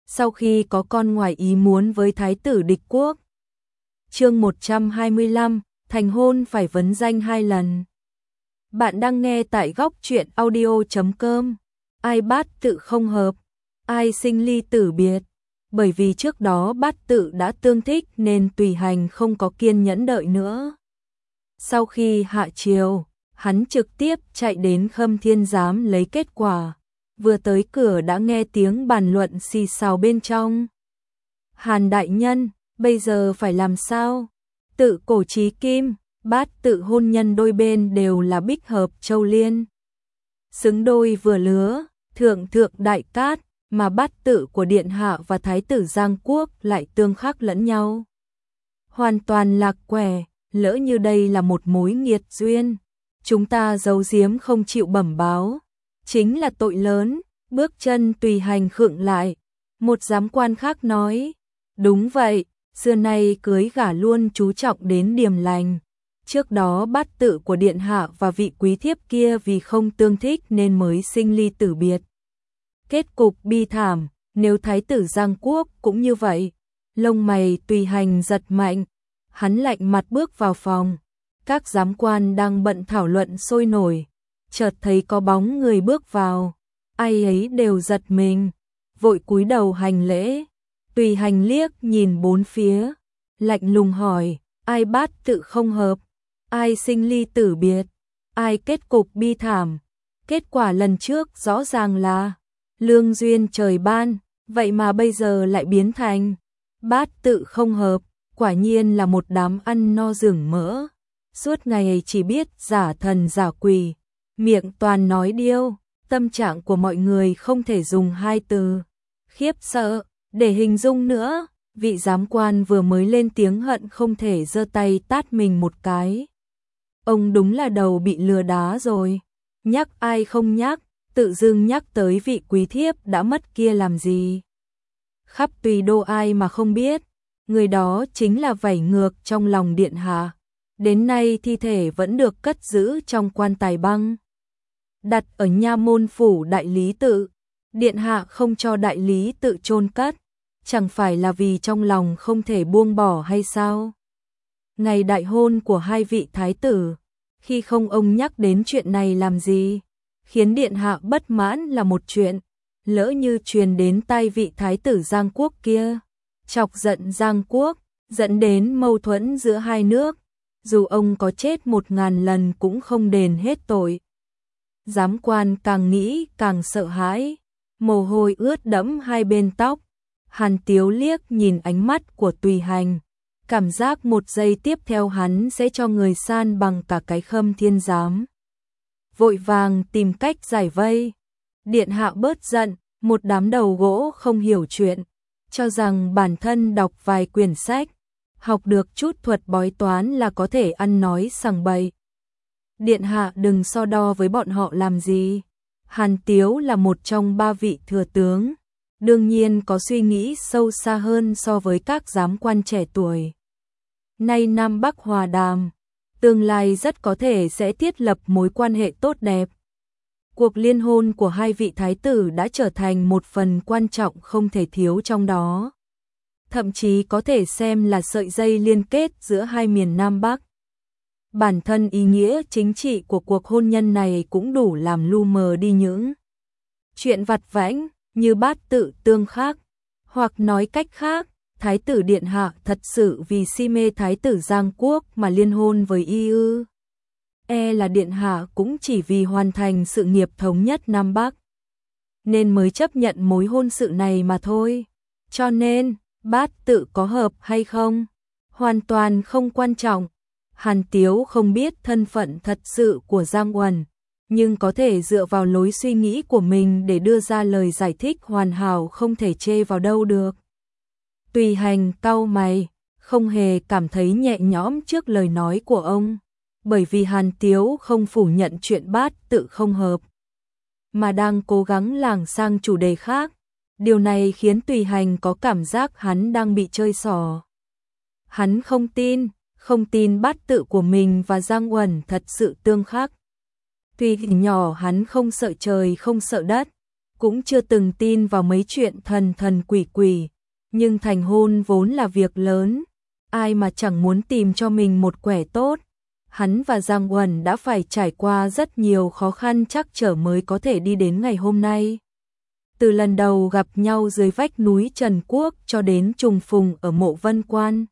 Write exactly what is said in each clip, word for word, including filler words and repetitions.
sau khi có con ngoài ý muốn với thái tử địch quốc. Chương một trăm hai mươi lăm, thành hôn phải vấn danh hai lần. Bạn đang nghe tại góc truyện audio chấm com. Ai bát tự không hợp, ai sinh ly tử biệt. Bởi vì trước đó bát tự đã tương thích nên Tùy Hành không có kiên nhẫn đợi nữa. Sau khi hạ triều, hắn trực tiếp chạy đến Khâm Thiên Giám lấy kết quả. Vừa tới cửa đã nghe tiếng bàn luận xì xào bên trong. Hàn đại nhân, bây giờ phải làm sao? Tự cổ chí kim, bát tự hôn nhân đôi bên đều là bích hợp châu liên. Xứng đôi vừa lứa, thượng thượng đại cát, mà bát tự của Điện Hạ và Thái tử Giang Quốc lại tương khắc lẫn nhau. Hoàn toàn lạc quẻ, lỡ như đây là một mối nghiệt duyên. Chúng ta giấu giếm không chịu bẩm báo, chính là tội lớn. Bước chân Tùy Hành khựng lại. Một giám quan khác nói, đúng vậy, xưa nay cưới gả luôn chú trọng đến điềm lành. Trước đó bát tự của Điện Hạ và vị quý thiếp kia vì không tương thích nên mới sinh ly tử biệt. Kết cục bi thảm, nếu Thái tử Giang Quốc cũng như vậy. Lông mày Tùy Hành giật mạnh, hắn lạnh mặt bước vào phòng. Các giám quan đang bận thảo luận sôi nổi, chợt thấy có bóng người bước vào. Ai ấy đều giật mình, vội cúi đầu hành lễ. Tùy Hành liếc nhìn bốn phía, lạnh lùng hỏi, ai bát tự không hợp, ai sinh ly tử biệt, ai kết cục bi thảm. Kết quả lần trước rõ ràng là lương duyên trời ban, vậy mà bây giờ lại biến thành bát tự không hợp. Quả nhiên là một đám ăn no rừng mỡ, suốt ngày chỉ biết giả thần giả quỷ, miệng toàn nói điêu. Tâm trạng của mọi người không thể dùng hai từ khiếp sợ để hình dung nữa. Vị giám quan vừa mới lên tiếng hận không thể giơ tay tát mình một cái. Ông đúng là đầu bị lừa đá rồi. Nhắc ai không nhắc, tự dưng nhắc tới vị quý thiếp đã mất kia làm gì. Khắp Tùy Đô ai mà không biết, người đó chính là vảy ngược trong lòng Điện Hạ. Đến nay thi thể vẫn được cất giữ trong quan tài băng, đặt ở nha môn phủ đại lý tự. Điện Hạ không cho đại lý tự chôn cất, chẳng phải là vì trong lòng không thể buông bỏ hay sao? Ngày đại hôn của hai vị thái tử, khi không ông nhắc đến chuyện này làm gì? Khiến Điện Hạ bất mãn là một chuyện, lỡ như truyền đến tai vị thái tử Giang Quốc kia, chọc giận Giang Quốc, dẫn đến mâu thuẫn giữa hai nước, dù ông có chết một ngàn lần cũng không đền hết tội. Giám quan càng nghĩ càng sợ hãi, mồ hôi ướt đẫm hai bên tóc. Hàn Tiếu liếc nhìn ánh mắt của Tùy Hành, cảm giác một giây tiếp theo hắn sẽ cho người san bằng cả cái Khâm Thiên Giám. Vội vàng tìm cách giải vây. Điện Hạ bớt giận, một đám đầu gỗ không hiểu chuyện, cho rằng bản thân đọc vài quyển sách, học được chút thuật bói toán là có thể ăn nói sằng bậy. Điện Hạ đừng so đo với bọn họ làm gì. Hàn Tiếu là một trong ba vị thừa tướng, đương nhiên có suy nghĩ sâu xa hơn so với các giám quan trẻ tuổi. Nay Nam Bắc hòa đàm, tương lai rất có thể sẽ thiết lập mối quan hệ tốt đẹp. Cuộc liên hôn của hai vị thái tử đã trở thành một phần quan trọng không thể thiếu trong đó. Thậm chí có thể xem là sợi dây liên kết giữa hai miền Nam Bắc. Bản thân ý nghĩa chính trị của cuộc hôn nhân này cũng đủ làm lu mờ đi những chuyện vặt vãnh như bát tự tương khắc. Hoặc nói cách khác, Thái tử Điện Hạ thật sự vì si mê Thái tử Giang Quốc mà liên hôn với y ư? E là Điện Hạ cũng chỉ vì hoàn thành sự nghiệp thống nhất Nam Bắc, nên mới chấp nhận mối hôn sự này mà thôi. Cho nên, bát tự có hợp hay không, hoàn toàn không quan trọng. Hàn Tiếu không biết thân phận thật sự của Giang Uẩn, nhưng có thể dựa vào lối suy nghĩ của mình để đưa ra lời giải thích hoàn hảo không thể chê vào đâu được. Tùy Hành cau mày, không hề cảm thấy nhẹ nhõm trước lời nói của ông, bởi vì Hàn Tiếu không phủ nhận chuyện bát tự không hợp, mà đang cố gắng lảng sang chủ đề khác. Điều này khiến Tùy Hành có cảm giác hắn đang bị chơi xỏ. Hắn không tin, không tin bát tự của mình và Giang Uẩn thật sự tương khắc. Tuy nhỏ hắn không sợ trời không sợ đất, cũng chưa từng tin vào mấy chuyện thần thần quỷ quỷ, nhưng thành hôn vốn là việc lớn, ai mà chẳng muốn tìm cho mình một quẻ tốt. Hắn và Giang Uẩn đã phải trải qua rất nhiều khó khăn trắc trở mới có thể đi đến ngày hôm nay. Từ lần đầu gặp nhau dưới vách núi Trần Quốc cho đến trùng phùng ở mộ Vân Quan.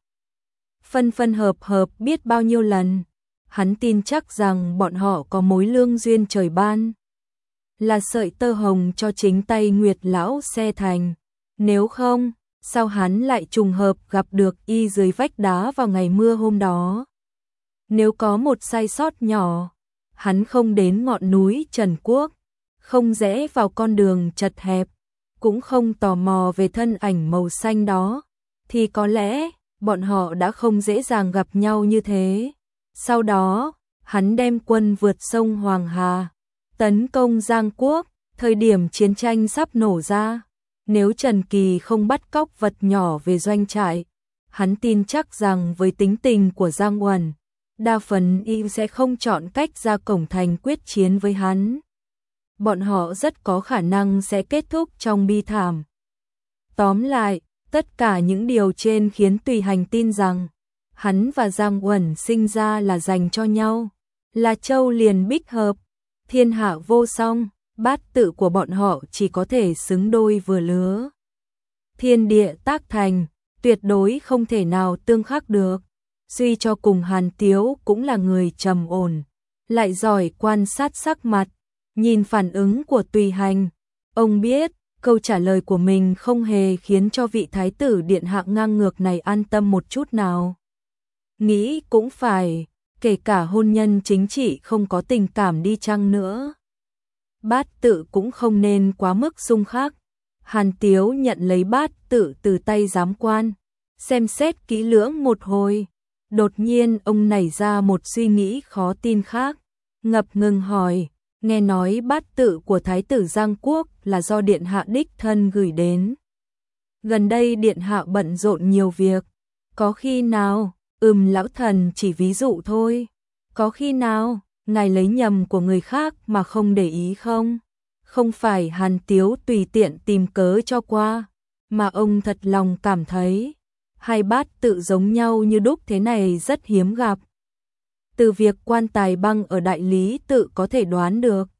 Phân phân hợp hợp biết bao nhiêu lần, hắn tin chắc rằng bọn họ có mối lương duyên trời ban. Là sợi tơ hồng cho chính tay Nguyệt Lão xe thành. Nếu không, sao hắn lại trùng hợp gặp được y dưới vách đá vào ngày mưa hôm đó? Nếu có một sai sót nhỏ, hắn không đến ngọn núi Trần Quốc, không rẽ vào con đường chật hẹp, cũng không tò mò về thân ảnh màu xanh đó, thì có lẽ bọn họ đã không dễ dàng gặp nhau như thế. Sau đó, hắn đem quân vượt sông Hoàng Hà, tấn công Giang Quốc, thời điểm chiến tranh sắp nổ ra. Nếu Trần Kỳ không bắt cóc vật nhỏ về doanh trại, hắn tin chắc rằng với tính tình của Giang Uẩn, đa phần y sẽ không chọn cách ra cổng thành quyết chiến với hắn. Bọn họ rất có khả năng sẽ kết thúc trong bi thảm. Tóm lại, tất cả những điều trên khiến Tùy Hành tin rằng hắn và Giang Uẩn sinh ra là dành cho nhau, là châu liền bích hợp, thiên hạ vô song, bát tự của bọn họ chỉ có thể xứng đôi vừa lứa. Thiên địa tác thành, tuyệt đối không thể nào tương khắc được. Suy cho cùng Hàn Tiếu cũng là người trầm ổn, lại giỏi quan sát sắc mặt, nhìn phản ứng của Tùy Hành. Ông biết, câu trả lời của mình không hề khiến cho vị thái tử điện hạ ngang ngược này an tâm một chút nào. Nghĩ cũng phải, kể cả hôn nhân chính trị không có tình cảm đi chăng nữa, bát tự cũng không nên quá mức xung khắc. Hàn Tiếu nhận lấy bát tự từ tay giám quan, xem xét kỹ lưỡng một hồi. Đột nhiên ông nảy ra một suy nghĩ khó tin khác, ngập ngừng hỏi, nghe nói bát tự của Thái tử Giang Quốc là do Điện Hạ đích thân gửi đến. Gần đây Điện Hạ bận rộn nhiều việc, có khi nào, ừm lão thần chỉ ví dụ thôi, có khi nào, ngài lấy nhầm của người khác mà không để ý không? Không phải Hàn Tiếu tùy tiện tìm cớ cho qua, mà ông thật lòng cảm thấy hai bát tự giống nhau như đúc thế này rất hiếm gặp. Từ việc quan tài băng ở đại lý tự có thể đoán được,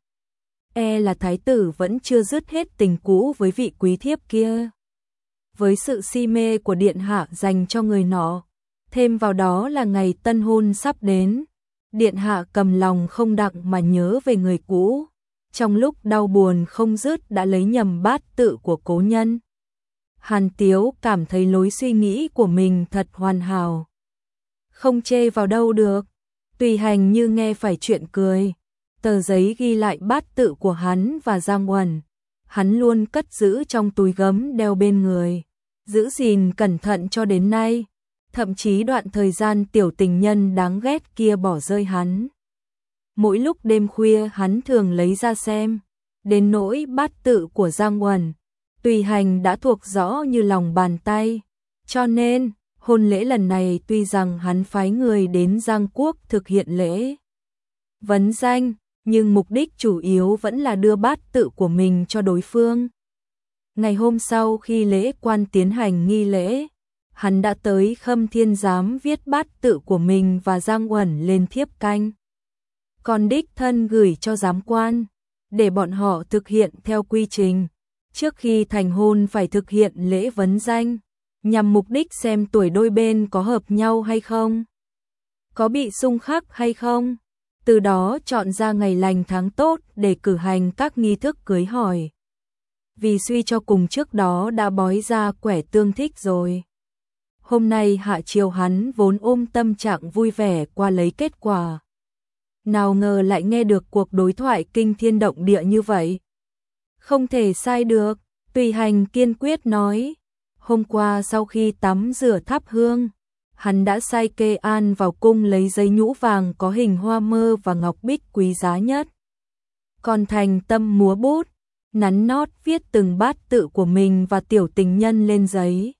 e là thái tử vẫn chưa dứt hết tình cũ với vị quý thiếp kia. Với sự si mê của điện hạ dành cho người nọ, thêm vào đó là ngày tân hôn sắp đến, điện hạ cầm lòng không đặng mà nhớ về người cũ, trong lúc đau buồn không dứt đã lấy nhầm bát tự của cố nhân. Hàn Tiếu cảm thấy lối suy nghĩ của mình thật hoàn hảo, không chê vào đâu được. Tùy Hành như nghe phải chuyện cười, tờ giấy ghi lại bát tự của hắn và Giang Uẩn, hắn luôn cất giữ trong túi gấm đeo bên người, giữ gìn cẩn thận cho đến nay, thậm chí đoạn thời gian tiểu tình nhân đáng ghét kia bỏ rơi hắn. Mỗi lúc đêm khuya hắn thường lấy ra xem, đến nỗi bát tự của Giang Uẩn, Tùy Hành đã thuộc rõ như lòng bàn tay, cho nên hôn lễ lần này tuy rằng hắn phái người đến Giang Quốc thực hiện lễ vấn danh, nhưng mục đích chủ yếu vẫn là đưa bát tự của mình cho đối phương. Ngày hôm sau khi lễ quan tiến hành nghi lễ, hắn đã tới Khâm Thiên Giám viết bát tự của mình và Giang Uẩn lên thiếp canh, còn đích thân gửi cho giám quan, để bọn họ thực hiện theo quy trình. Trước khi thành hôn phải thực hiện lễ vấn danh, nhằm mục đích xem tuổi đôi bên có hợp nhau hay không, có bị xung khắc hay không, từ đó chọn ra ngày lành tháng tốt để cử hành các nghi thức cưới hỏi. Vì suy cho cùng trước đó đã bói ra quẻ tương thích rồi. Hôm nay hạ chiều hắn vốn ôm tâm trạng vui vẻ qua lấy kết quả, nào ngờ lại nghe được cuộc đối thoại kinh thiên động địa như vậy. Không thể sai được, Tùy Hành kiên quyết nói. Hôm qua sau khi tắm rửa thắp hương, hắn đã sai Kê An vào cung lấy giấy nhũ vàng có hình hoa mơ và ngọc bích quý giá nhất. Còn thành tâm múa bút, nắn nót viết từng bát tự của mình và tiểu tình nhân lên giấy.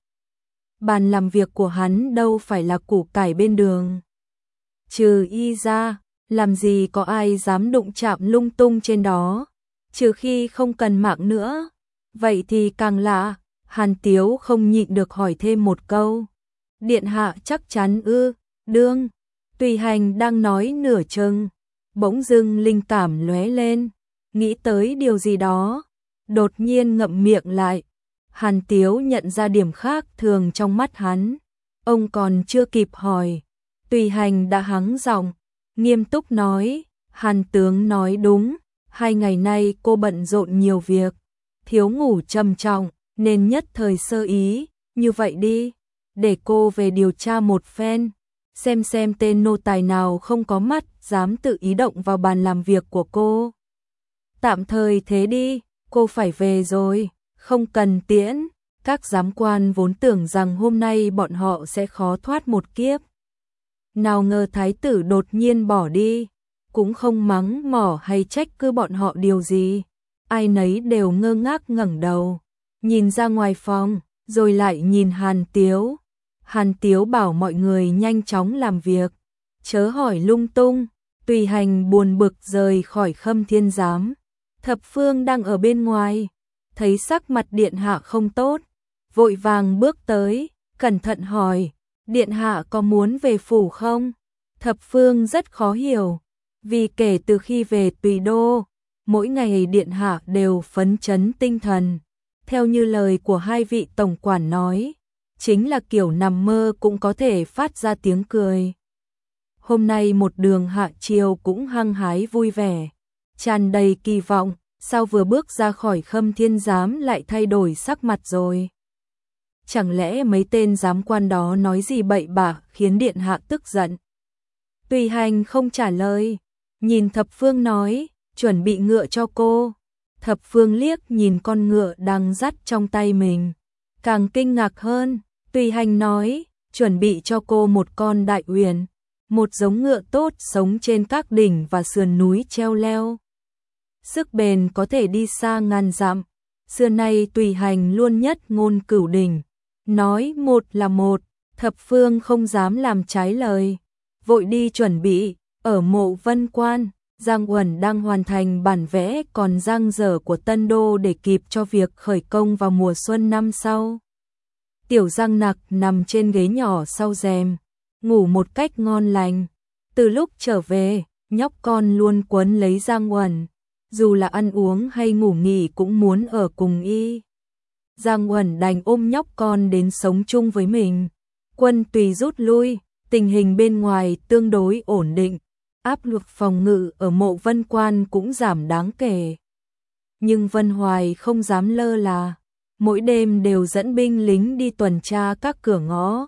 Bàn làm việc của hắn đâu phải là củ cải bên đường. Trừ y ra, làm gì có ai dám đụng chạm lung tung trên đó. trừ khi không cần mạng nữa. Vậy thì càng lạ, Hàn Tiếu không nhịn được hỏi thêm một câu. Điện hạ chắc chắn ư? Đương. Tùy Hành đang nói nửa chừng, bỗng dưng linh cảm lóe lên, nghĩ tới điều gì đó, đột nhiên ngậm miệng lại. Hàn Tiếu nhận ra điểm khác thường trong mắt hắn, ông còn chưa kịp hỏi, Tùy Hành đã hắng giọng, nghiêm túc nói, Hàn tướng nói đúng, hai ngày nay cô bận rộn nhiều việc, thiếu ngủ trầm trọng, nên nhất thời sơ ý, như vậy đi, để cô về điều tra một phen, xem xem tên nô tài nào không có mắt dám tự ý động vào bàn làm việc của cô. Tạm thời thế đi, cô phải về rồi, không cần tiễn. Các giám quan vốn tưởng rằng hôm nay bọn họ sẽ khó thoát một kiếp. Nào ngờ thái tử đột nhiên bỏ đi, cũng không mắng mỏ hay trách cứ bọn họ điều gì. Ai nấy đều ngơ ngác ngẩng đầu, nhìn ra ngoài phòng, rồi lại nhìn Hàn Tiếu. Hàn Tiếu bảo mọi người nhanh chóng làm việc, chớ hỏi lung tung. Tùy Hành buồn bực rời khỏi Khâm Thiên Giám. Thập Phương đang ở bên ngoài, thấy sắc mặt điện hạ không tốt, vội vàng bước tới, cẩn thận hỏi, điện hạ có muốn về phủ không? Thập Phương rất khó hiểu, vì kể từ khi về Tùy Đô, mỗi ngày điện hạ đều phấn chấn tinh thần, theo như lời của hai vị tổng quản nói, chính là kiểu nằm mơ cũng có thể phát ra tiếng cười. Hôm nay một đường hạ chiều cũng hăng hái vui vẻ, tràn đầy kỳ vọng, sao vừa bước ra khỏi Khâm Thiên Giám lại thay đổi sắc mặt rồi? Chẳng lẽ mấy tên giám quan đó nói gì bậy bạ khiến điện hạ tức giận? Tùy Hành không trả lời, nhìn Thập Phương nói, chuẩn bị ngựa cho cô. Thập Phương liếc nhìn con ngựa đang dắt trong tay mình, càng kinh ngạc hơn. Tùy Hành nói, chuẩn bị cho cô một con đại uyển, một giống ngựa tốt sống trên các đỉnh và sườn núi treo leo. Sức bền có thể đi xa ngàn dặm. Xưa nay Tùy Hành luôn nhất ngôn cửu đỉnh, nói một là một. Thập Phương không dám làm trái lời, vội đi chuẩn bị. Ở Mộ Vân Quan, Giang Uẩn đang hoàn thành bản vẽ còn dang dở của Tân Đô để kịp cho việc khởi công vào mùa xuân năm sau. Tiểu Giang Nặc nằm trên ghế nhỏ sau rèm, ngủ một cách ngon lành. Từ lúc trở về, nhóc con luôn quấn lấy Giang Uẩn, dù là ăn uống hay ngủ nghỉ cũng muốn ở cùng y. Giang Uẩn đành ôm nhóc con đến sống chung với mình. Quân Tùy rút lui, tình hình bên ngoài tương đối ổn định, áp lực phòng ngự ở Mộ Vân Quan cũng giảm đáng kể. Nhưng Vân Hoài không dám lơ là, mỗi đêm đều dẫn binh lính đi tuần tra các cửa ngõ.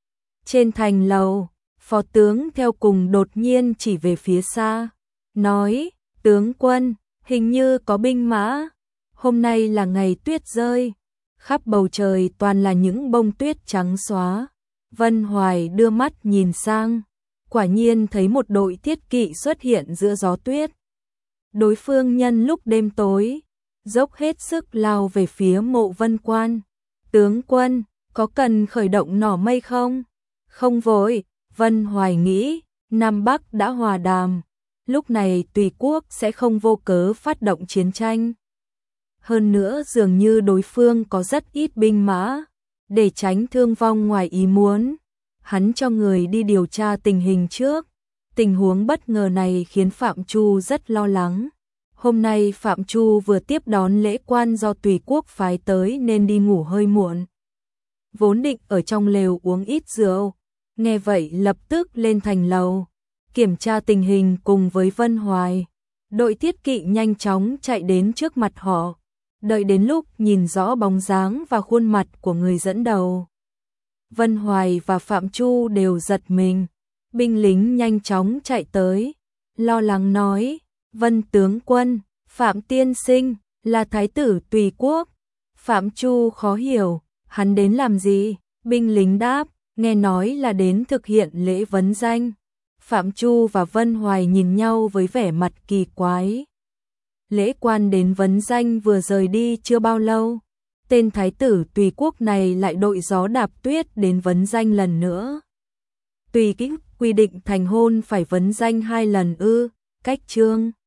Trên thành lầu, phó tướng theo cùng đột nhiên chỉ về phía xa, nói, tướng quân, hình như có binh mã, hôm nay là ngày tuyết rơi, khắp bầu trời toàn là những bông tuyết trắng xóa. Vân Hoài đưa mắt nhìn sang, quả nhiên thấy một đội thiết kỵ xuất hiện giữa gió tuyết. Đối phương nhân lúc đêm tối, dốc hết sức lao về phía Mộ Vân Quan. Tướng quân, có cần khởi động nỏ mây không? Không vội, Vân Hoài nghĩ, Nam Bắc đã hòa đàm, lúc này Tùy quốc sẽ không vô cớ phát động chiến tranh. Hơn nữa dường như đối phương có rất ít binh mã, để tránh thương vong ngoài ý muốn, hắn cho người đi điều tra tình hình trước. Tình huống bất ngờ này khiến Phạm Chu rất lo lắng. Hôm nay Phạm Chu vừa tiếp đón lễ quan do Tùy quốc phái tới nên đi ngủ hơi muộn. Vốn định ở trong lều uống ít rượu, nghe vậy lập tức lên thành lầu, kiểm tra tình hình cùng với Vân Hoài. Đội thiết kỵ nhanh chóng chạy đến trước mặt họ, đợi đến lúc nhìn rõ bóng dáng và khuôn mặt của người dẫn đầu. Vân Hoài và Phạm Chu đều giật mình, binh lính nhanh chóng chạy tới, lo lắng nói, Vân tướng quân, Phạm tiên sinh, là thái tử Tùy quốc. Phạm Chu khó hiểu, hắn đến làm gì? Binh lính đáp, nghe nói là đến thực hiện lễ vấn danh. Phạm Chu và Vân Hoài nhìn nhau với vẻ mặt kỳ quái. Lễ quan đến vấn danh vừa rời đi chưa bao lâu, tên thái tử Tùy quốc này lại đội gió đạp tuyết đến vấn danh lần nữa. Tùy kính quy định thành hôn phải vấn danh hai lần ư? Cách chương